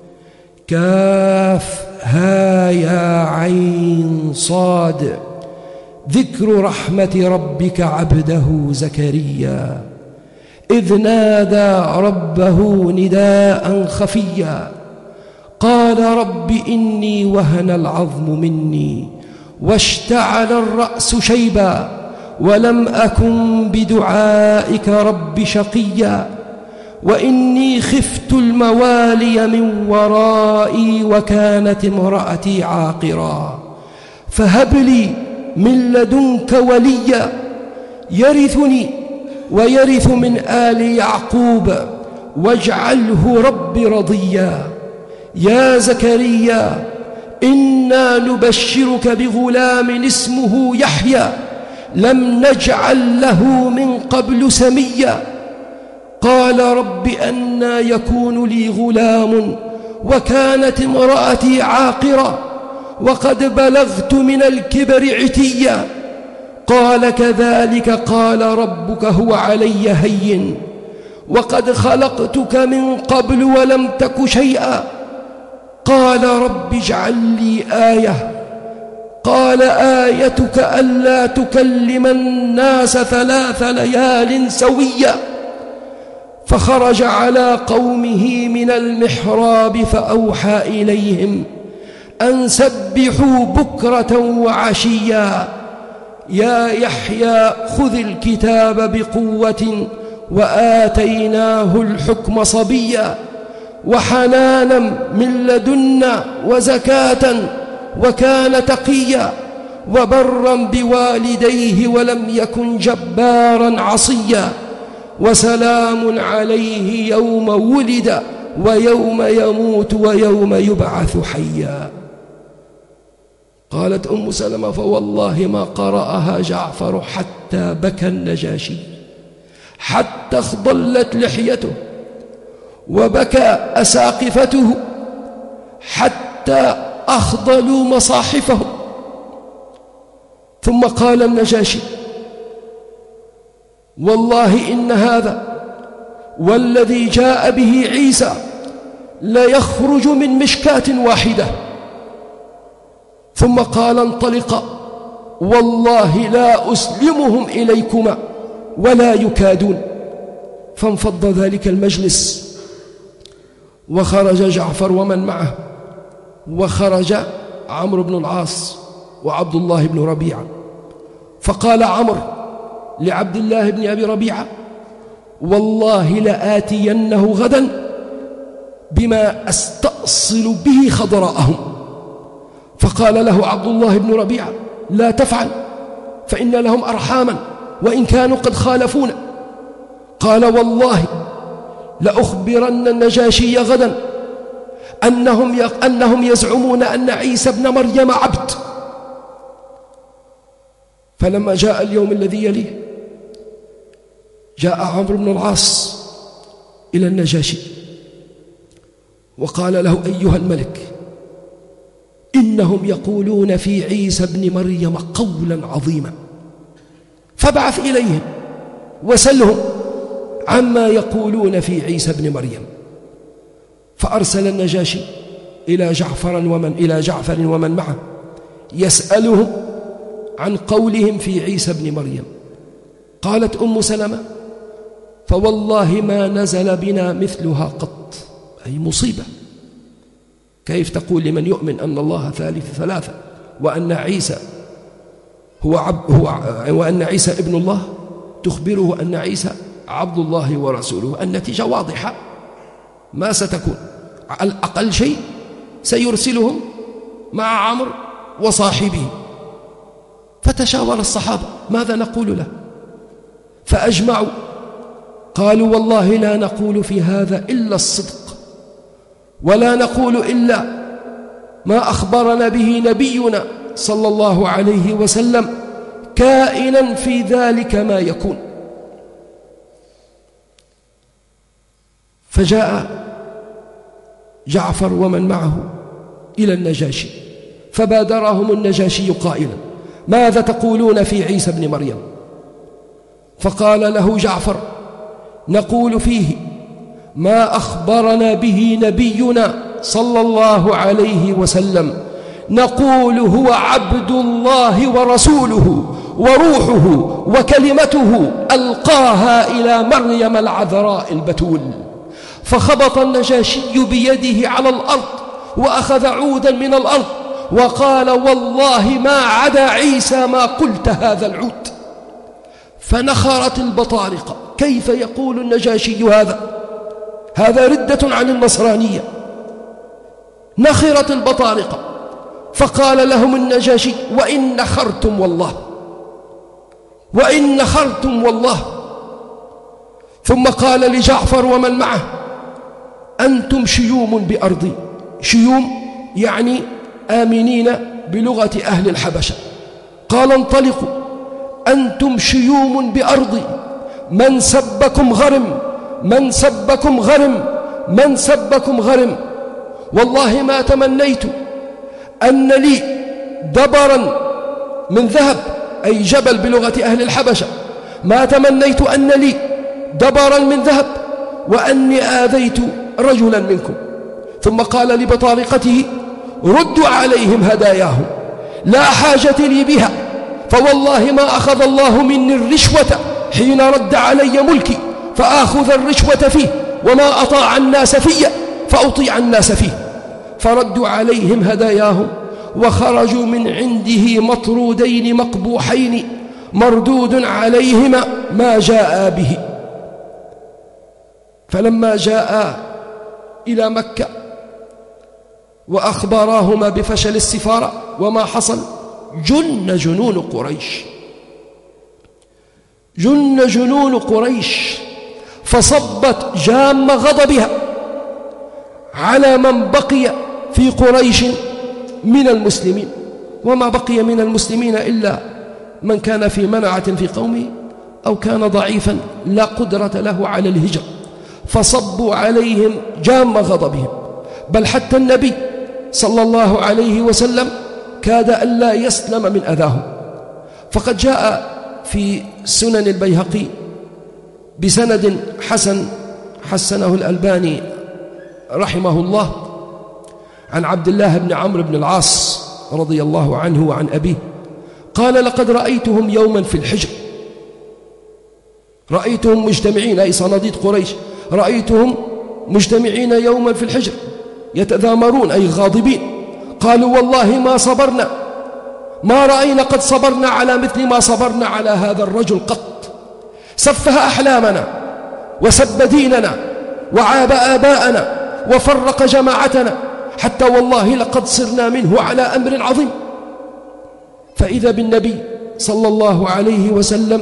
Speaker 1: كاف ها يا عين صاد، ذكر رحمة ربك عبده زكريا إذ نادى ربه نداء خفيا، قال رب إني وهن العظم مني واشتعل الرأس شيبا ولم أكن بدعائك رب شقيا، وإني خفت الموالي من ورائي وكانت امرأتي عاقرا، فهب لي من لدنك وليا يرثني ويرث من آل يعقوب واجعله رب رضيا. يا زكريا إنا نبشرك بغلام اسمه يحيى لم نجعل له من قبل سميا، قال رب أنى يكون لي غلام وكانت امرأتي عاقرا وقد بلغت من الكبر عتيا، قال كذلك قال ربك هو علي هين وقد خلقتك من قبل ولم تك شيئا، قال رب اجعل لي آية، قال آيتك ألا تكلم الناس ثلاث ليال سويا، فخرج على قومه من المحراب فأوحى إليهم أن سبحوا بكرة وعشيا، يا يحيى خذ الكتاب بقوة وآتيناه الحكم صبيا، وحنانا من لدنا وزكاة وكان تقيا، وبرا بوالديه ولم يكن جبارا عصيا، وسلام عليه يوم ولد ويوم يموت ويوم يبعث حيا. قالت أم سلمة: فوالله ما قرأها جعفر حتى بكى النجاشي، حتى اخضلت لحيته وبكى أساقفته، حتى أخضلوا مصاحفه. ثم قال النجاشي: والله إن هذا والذي جاء به عيسى ليخرج من مشكاة واحدة. ثم قال: انطلقا والله لا أسلمهم إليكما ولا يكادون. فانفض ذلك المجلس وخرج جعفر ومن معه، وخرج عمرو بن العاص وعبد الله بن ربيعة. فقال عمرو لعبد الله بن أبي ربيعة: والله لآتينه غدا بما أستأصل به خضراءهم. فقال له عبد الله بن ربيعة: لا تفعل، فإن لهم أرحاما وإن كانوا قد خالفونا. قال: والله لأخبرن النجاشي غدا أنهم أنهم يزعمون أن عيسى ابن مريم عبد. فلما جاء اليوم الذي يليه جاء عمرو بن العاص إلى النجاشي وقال له: أيها الملك، إنهم يقولون في عيسى ابن مريم قولا عظيما، فابعث إليهم وسلهم عما يقولون في عيسى ابن مريم. فأرسل النجاشي إلى جعفر ومن إلى جعفر ومن معه يسألهم عن قولهم في عيسى ابن مريم. قالت أم سلمة: فوالله ما نزل بنا مثلها قط. أي مصيبة، كيف تقول لمن يؤمن أن الله ثالث ثلاثة وأن عيسى هو, عب هو وأن عيسى ابن الله، تخبره أن عيسى عبد الله ورسوله؟ النتيجة واضحة، ما ستكون. على الأقل شيء سيرسلهم مع عمرو وصاحبه. فتشاور الصحابة ماذا نقول له، فأجمعوا قالوا: والله لا نقول في هذا إلا الصدق، ولا نقول إلا ما أخبرنا به نبينا صلى الله عليه وسلم، كائنا في ذلك ما يكون. فجاء جعفر ومن معه إلى النجاشي، فبادرهم النجاشي قائلا: ماذا تقولون في عيسى ابن مريم؟ فقال له جعفر: نقول فيه ما أخبرنا به نبينا صلى الله عليه وسلم، نقول هو عبد الله ورسوله وروحه وكلمته ألقاها إلى مريم العذراء البتول. فخبط النجاشي بيده على الأرض وأخذ عودا من الأرض وقال: والله ما عدا عيسى ما قلت هذا العود. فنخرت البطارقة: كيف يقول النجاشي هذا؟ هذا ردة عن النصرانية. نخرت البطارقة، فقال لهم النجاشي: وإن نخرتم والله، وإن نخرتم والله. ثم قال لجعفر ومن معه: أنتم شيوم بأرضي. شيوم يعني آمنين بلغة أهل الحبشة. قال: انطلقوا، أنتم شيوم بأرضي، من سبكم غرم، من سبكم غرم، من سبكم غرم. والله ما تمنيت أن لي دبرا من ذهب، أي جبل بلغة أهل الحبشة، ما تمنيت أن لي دبرا من ذهب وأني آذيت رجلا منكم. ثم قال لبطارقته: ردوا عليهم هداياهم، لا حاجة لي بها، فوالله ما أخذ الله مني الرشوة حين رد علي ملكي فآخذ الرشوة فيه، وما أطاع الناس في فأطيع الناس فيه. فردوا عليهم هداياهم وخرجوا من عنده مطرودين مقبوحين مردود عليهما ما جاء به. فلما جاء إلى مكة وأخبراهما بفشل السفارة وما حصل، جن جنون قريش، جن جنون قريش، فصبت جام غضبها على من بقي في قريش من المسلمين. وما بقي من المسلمين إلا من كان في منعة في قومه أو كان ضعيفا لا قدرة له على الهجرة، فصبوا عليهم جام غضبهم. بل حتى النبي صلى الله عليه وسلم كاد أن لا يسلم من أذاهم. فقد جاء في سنن البيهقي بسند حسن حسنه الألباني رحمه الله عن عبد الله بن عمرو بن العاص رضي الله عنه وعن أبيه قال: لقد رأيتهم يوما في الحجر، رأيتهم مجتمعين، أي صناديد قريش، رأيتهم مجتمعين يوما في الحجر يتذامرون، أي غاضبين. قالوا: والله ما صبرنا، ما رأينا قد صبرنا على مثل ما صبرنا على هذا الرجل قط. سفه أحلامنا وسب ديننا وعاب آباءنا وفرق جماعتنا حتى والله لقد صرنا منه على أمر عظيم. فإذا بالنبي صلى الله عليه وسلم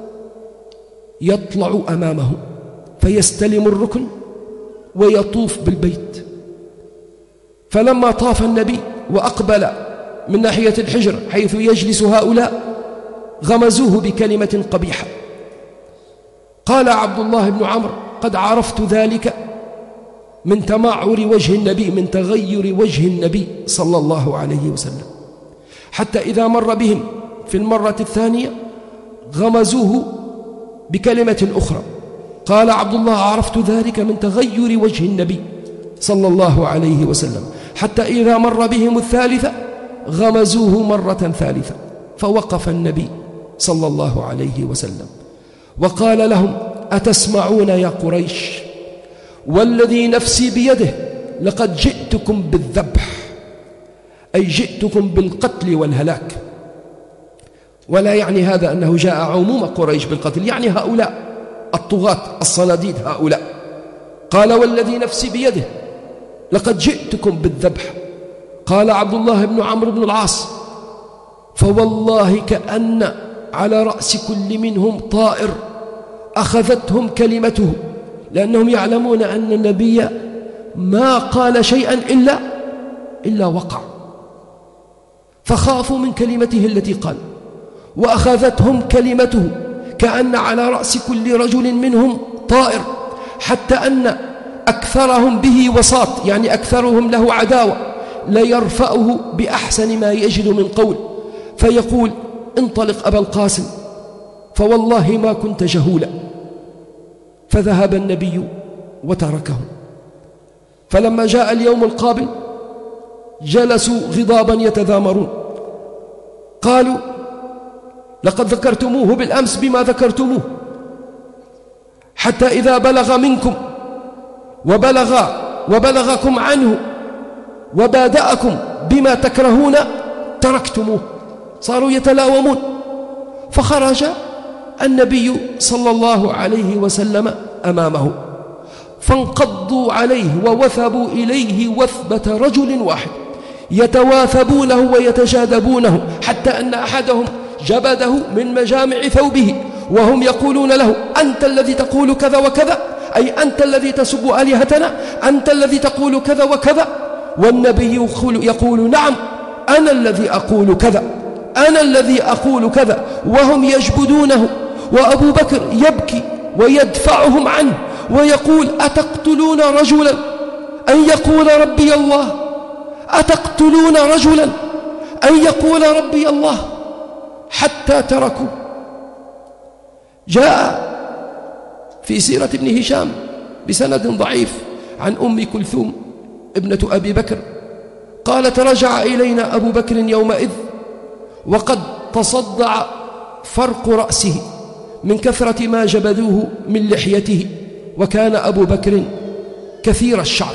Speaker 1: يطلع أمامه فيستلم الركن ويطوف بالبيت. فلما طاف النبي وأقبل من ناحية الحجر حيث يجلس هؤلاء غمزوه بكلمة قبيحة. قال عبد الله بن عمرو: قد عرفت ذلك من تمعر وجه النبي، من تغير وجه النبي صلى الله عليه وسلم، حتى إذا مر بهم في المرة الثانية غمزوه بكلمة أخرى. قال عبد الله: عرفت ذلك من تغير وجه النبي صلى الله عليه وسلم، حتى إذا مر بهم الثالثة غمزوه مرة ثالثة. فوقف النبي صلى الله عليه وسلم وقال لهم: أتسمعون يا قريش؟ والذي نفسي بيده لقد جئتكم بالذبح، أي جئتكم بالقتل والهلاك. ولا يعني هذا أنه جاء عموم قريش بالقتل، يعني هؤلاء الطغاة الصناديد هؤلاء. قال: والذي نفسي بيده لقد جئتكم بالذبح. قال عبد الله بن عمرو بن العاص: فوالله كأن على رأس كل منهم طائر أخذتهم كلمته، لأنهم يعلمون أن النبي ما قال شيئا إلا إلا وقع، فخافوا من كلمته التي قال، وأخذتهم كلمته كأن على رأس كل رجل منهم طائر، حتى أن أكثرهم به وساط، يعني أكثرهم له عداوة، ليرفعه بأحسن ما يجد من قول فيقول: انطلق أبا القاسم، فوالله ما كنت جهولا. فذهب النبي وتركه. فلما جاء اليوم القابل جلسوا غضابا يتذامرون. قالوا: لقد ذكرتموه بالأمس بما ذكرتموه، حتى إذا بلغ منكم وبلغ وبلغكم عنه وبادأكم بما تكرهون تركتموه. صاروا يتلاومون. فخرج النبي صلى الله عليه وسلم أمامه، فانقضوا عليه ووثبوا إليه وثبة رجل واحد، يتواثبونه ويتجاذبونه، حتى أن أحدهم جبده من مجامع ثوبه وهم يقولون له: أنت الذي تقول كذا وكذا، أي أنت الذي تسب آلهتنا، أنت الذي تقول كذا وكذا. والنبي يقول: نعم أنا الذي أقول كذا، أنا الذي أقول كذا، وهم يجبدونه. وأبو بكر يبكي ويدفعهم عنه ويقول: أتقتلون رجلا أن يقول ربي الله؟ أتقتلون رجلا أن يقول ربي الله؟ حتى تركوا. جاء في سيرة ابن هشام بسند ضعيف عن أم كلثوم ابنة أبي بكر قالت: رجع إلينا أبو بكر يومئذ وقد تصدع فرق رأسه من كثرة ما جبدوه من لحيته، وكان أبو بكر كثير الشعر.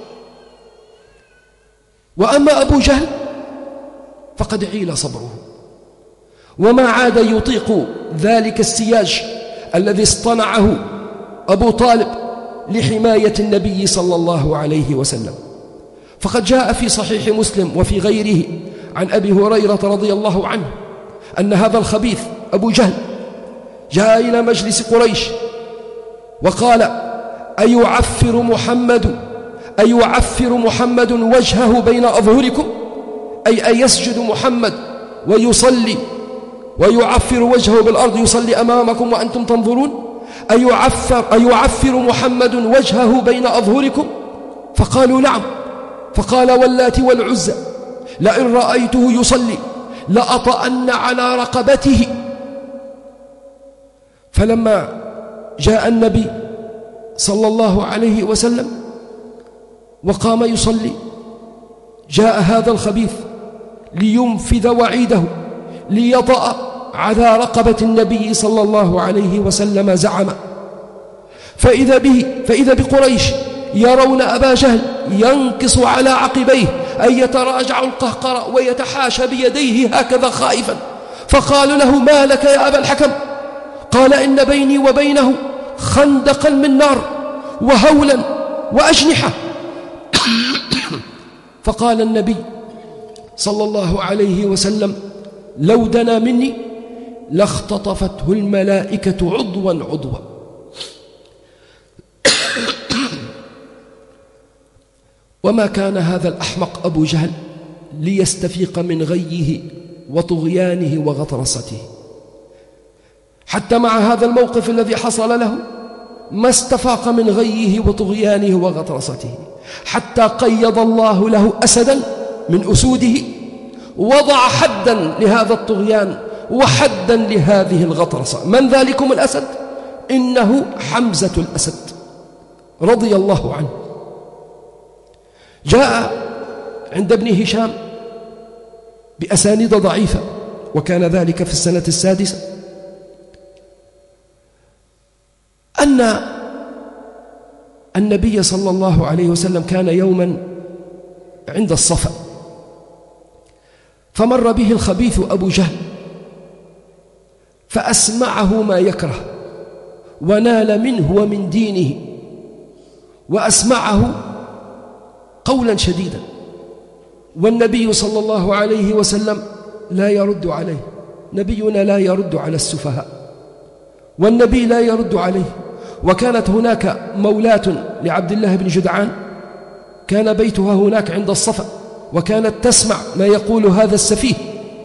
Speaker 1: وأما أبو جهل فقد عيل صبره، وما عاد يطيق ذلك السياج الذي اصطنعه أبو طالب لحماية النبي صلى الله عليه وسلم. فقد جاء في صحيح مسلم وفي غيره عن أبي هريرة رضي الله عنه أن هذا الخبيث أبو جهل جاء إلى مجلس قريش وقال: أيعفر محمد أيعفر محمد وجهه بين أظهركم؟ أي أيسجد محمد ويصلي ويعفر وجهه بالأرض يصلي أمامكم وأنتم تنظرون؟ أيعفر, أيعفر محمد وجهه بين أظهركم؟ فقالوا: نعم. فقال: واللات والعزى لئن رأيته يصلي لأطأن على رقبته. فلما جاء النبي صلى الله عليه وسلم وقام يصلي جاء هذا الخبيث لينفذ وعيده ليطأ على رقبة النبي صلى الله عليه وسلم زعما. فإذا به فإذا بقريش يرون أبا جهل ينكص على عقبيه أي يتراجع القهقرة ويتحاشى بيديه هكذا خائفا. فقالوا له: ما لك يا أبا الحكم؟ قال: إن بيني وبينه خندقا من نار وهولا وأجنحة، فقال النبي صلى الله عليه وسلم: لو دنا مني لاختطفته الملائكة عضوا عضوا. وما كان هذا الأحمق أبو جهل ليستفيق من غيه وطغيانه وغطرسته، حتى مع هذا الموقف الذي حصل له ما استفاق من غيه وطغيانه وغطرسته، حتى قيض الله له أسدا من أسوده، وضع حدا لهذا الطغيان وحدا لهذه الغطرسة. من ذلكم الأسد؟ إنه حمزة الأسد رضي الله عنه. جاء عند ابن هشام بأسانيد ضعيفة، وكان ذلك في السنة السادسة، أن النبي صلى الله عليه وسلم كان يوما عند الصفا، فمر به الخبيث أبو جهل فأسمعه ما يكره ونال منه ومن دينه، وأسمعه قولا شديدا، والنبي صلى الله عليه وسلم لا يرد عليه. نبينا لا يرد على السفهاء، والنبي لا يرد عليه. وكانت هناك مولاة لعبد الله بن جدعان كان بيتها هناك عند الصفا، وكانت تسمع ما يقول هذا السفيه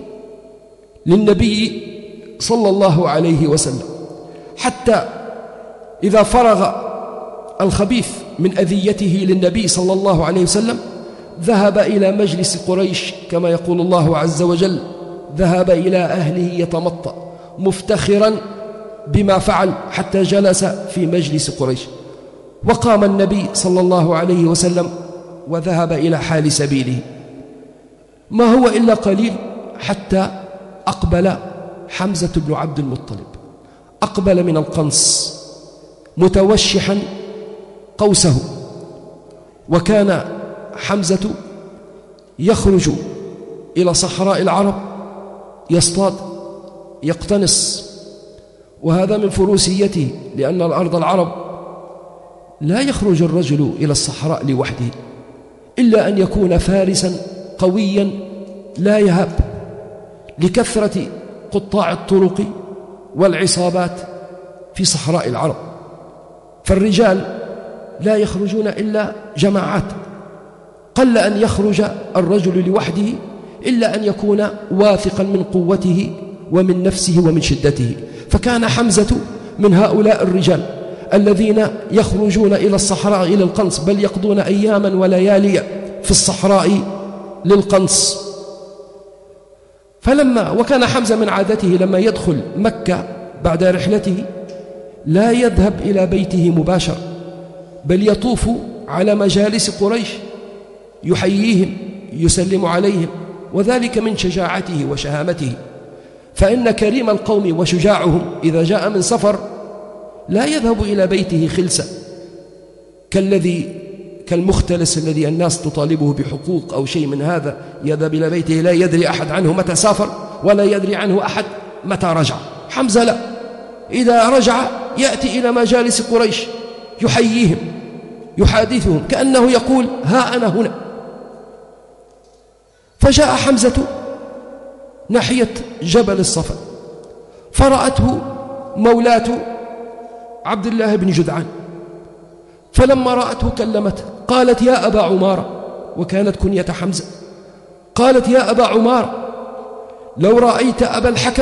Speaker 1: للنبي صلى الله عليه وسلم، حتى إذا فرغ الخبيث من أذيته للنبي صلى الله عليه وسلم ذهب إلى مجلس قريش، كما يقول الله عز وجل: ذهب إلى أهله يتمطى مفتخرا بما فعل، حتى جلس في مجلس قريش. وقام النبي صلى الله عليه وسلم وذهب إلى حال سبيله، ما هو إلا قليل حتى أقبل حمزة بن عبد المطلب، أقبل من القنص متوشحا قوسه. وكان حمزة يخرج إلى صحراء العرب يصطاد يقتنص، وهذا من فروسيته، لأن الأرض العرب لا يخرج الرجل إلى الصحراء لوحده إلا أن يكون فارسا قويا لا يهاب، لكثرة قطاع الطرق والعصابات في صحراء العرب. فالرجال لا يخرجون إلا جماعات، قل أن يخرج الرجل لوحده إلا أن يكون واثقا من قوته ومن نفسه ومن شدته. فكان حمزة من هؤلاء الرجال الذين يخرجون إلى الصحراء إلى القنص، بل يقضون أياما وليالي في الصحراء للقنص. فلما وكان حمزة من عادته لما يدخل مكة بعد رحلته لا يذهب إلى بيته مباشرة، بل يطوف على مجالس قريش يحييهم يسلم عليهم، وذلك من شجاعته وشهامته. فإن كريم القوم وشجاعهم إذا جاء من سفر لا يذهب إلى بيته خلسة كالذي كالمختلس الذي الناس تطالبه بحقوق أو شيء من هذا، يذهب إلى بيته لا يدري أحد عنه متى سافر ولا يدري عنه أحد متى رجع. حمزة لا، إذا رجع يأتي إلى مجالس قريش يحييهم يحادثهم كأنه يقول: ها أنا هنا. فجاء حمزة ناحية جبل الصفا، فرأته مولاة عبد الله بن جدعان، فلما رأته كلمته، قالت: يا أبا عمارة، وكانت كنية حمزة، قالت: يا أبا عمارة، لو رأيت أبا الحكم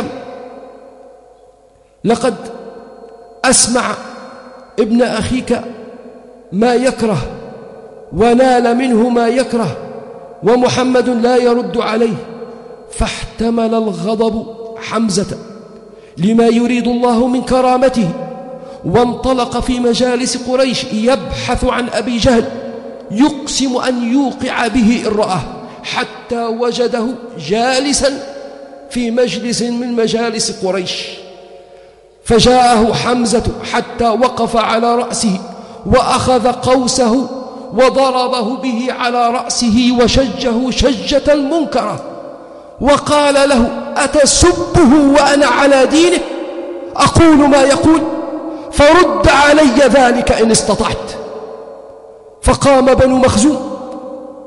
Speaker 1: لقد أسمع ابن أخيك ما يكره ونال منه ما يكره، ومحمد لا يرد عليه. فاحتمل الغضب حمزة لما يريد الله من كرامته، وانطلق في مجالس قريش يبحث عن أبي جهل، يقسم أن يوقع به إن رآه، حتى وجده جالسا في مجلس من مجالس قريش. فجاءه حمزة حتى وقف على رأسه وأخذ قوسه وضربه به على رأسه وشجه شجة منكرة، وقال له: أتسبه وأنا على دينه؟ أقول ما يقول، فرد علي ذلك إن استطعت. فقام بنو مخزوم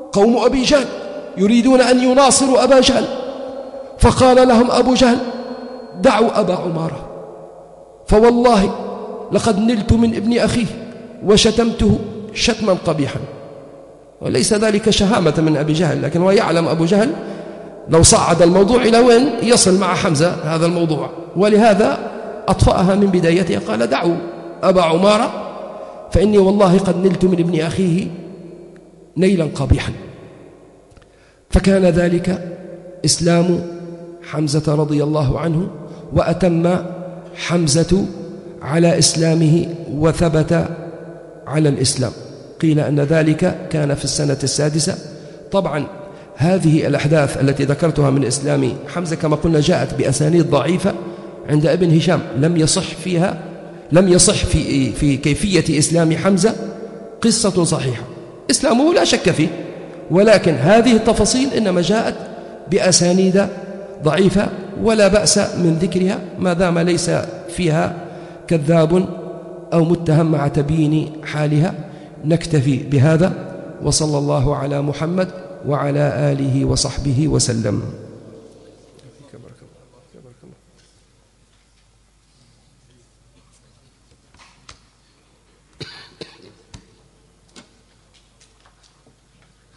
Speaker 1: قوم أبي جهل يريدون أن يناصروا أبا جهل، فقال لهم أبو جهل دعوا أبا عمارة، فوالله لقد نلت من ابن أخيه وشتمته شتما قبيحا. وليس ذلك شهامة من أبي جهل، لكن هو يعلم أبو جهل لو صعد الموضوع إلى وين يصل مع حمزة هذا الموضوع، ولهذا أطفأها من بدايتها، قال دعوا أبا عمارة فإني والله قد نلت من ابن أخيه نيلا قبيحا. فكان ذلك إسلام حمزة رضي الله عنه، وأتم حمزة على إسلامه وثبت على الإسلام. قيل أن ذلك كان في السنة السادسة. طبعا هذه الأحداث التي ذكرتها من إسلام حمزة كما قلنا جاءت بأسانيد ضعيفة عند ابن هشام، لم يصح فيها لم يصح في في كيفية إسلام حمزة قصة صحيحة. إسلامه لا شك فيه، ولكن هذه التفاصيل إنما جاءت بأسانيد ضعيفة، ولا بأس من ذكرها ما دام ليس فيها كذاب أو متهم مع تبيين حالها. نكتفي بهذا، وصلى الله على محمد وعلى آله وصحبه وسلم.